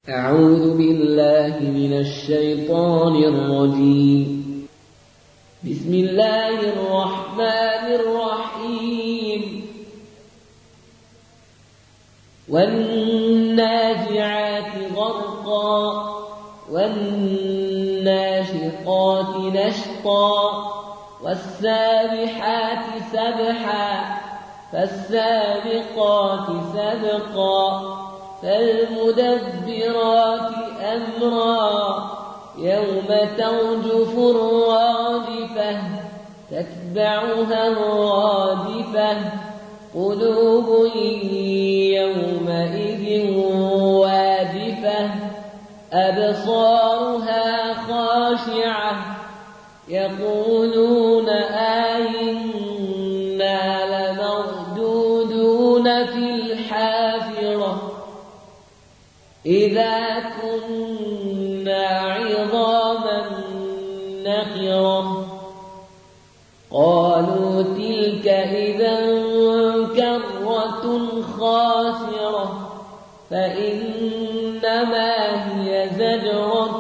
أعوذ بالله من الشيطان الرجيم. بسم الله الرحمن الرحيم. والنازعات غرقا والناشطات نشطا والسابحات سبحا فالسابقات سبقا فالمدبرات أمرا يوم ترجف الرادفة تتبعها الرادفة قلوب يومئذ واجفة أبصارها خاشعة يقولون أئنا لمردودون في الحافرة إذا كنا عظاما نخرة قالوا تلك إذا كرة خاسرة فإنما هي زجرة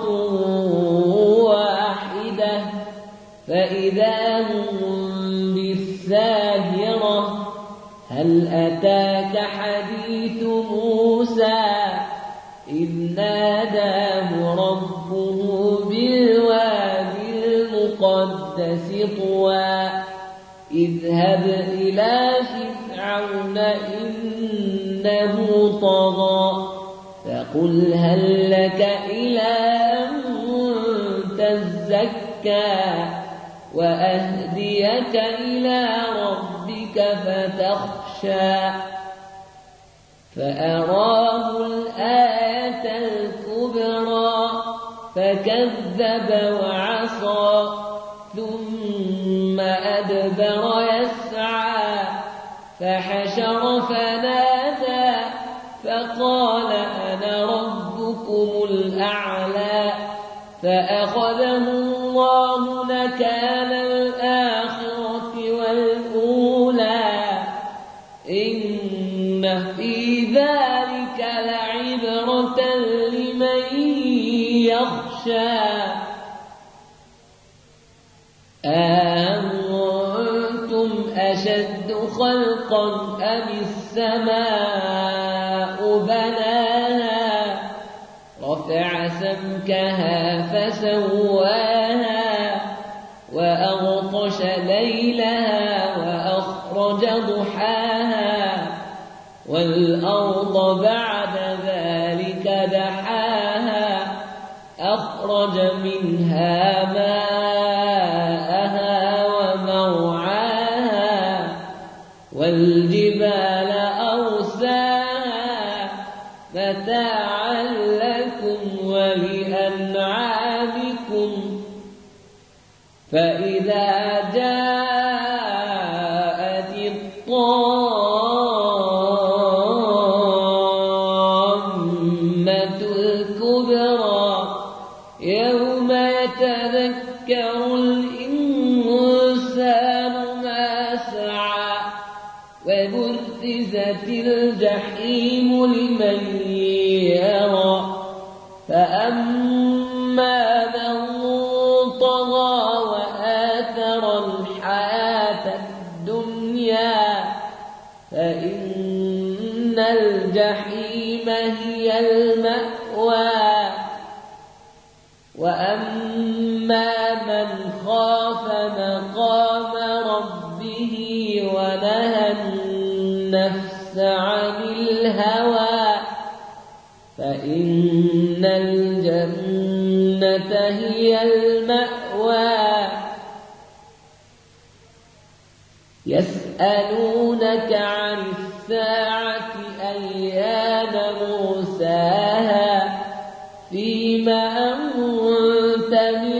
واحدة فإذا هم بالساهرة هل أتاك حديث موسى إذ ناداه ربه بالوادي المقدس طوى اذهب إلى فرعون إنه طغى فقل هل لك إلى أن تزكى وأهديك إلى ربك فتخشى فأراه الآية الكبرى فكذب وعصى ثم أدبر يسعى فحشر فنادى فقال أنا ربكم الأعلى فأخذه الله نكال الآخرة والأولى إن في ذلك لعبرة لمن يخشى أأنتم أشد خلقا أم السماء بناها رفع سمكها فسواها وأغطش ليلها وأخرج ضحاها والأرض بعد ذلك دحاها أخرج منها ماءها ومرعاها والجبال أرساها متاعا لكم ولأنعامكم فإذا جاءت الطامة الكبرى يوم يتذكر الإنسان ما سعى وبرزت الجحيم لمن يرى فأما من طغى وآثر الحياة الدنيا فإن الجحيم هي المأوى وأما من خاف مقام ربه ونهى النفس عن الهوى فإن الجنة هي المأوى يسألونك عن الساعة أيان مرساها فيما أنت من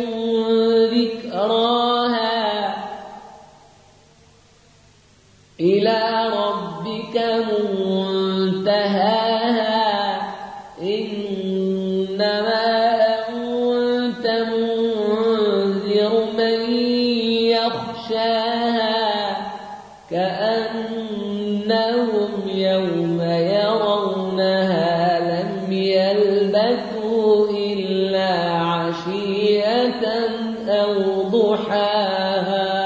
ذكراها إلى ربك منتهاها إنما أنت منذر من يخشاها كأنهم يوم يرونها لم يلبثوا عشية أو ضحاها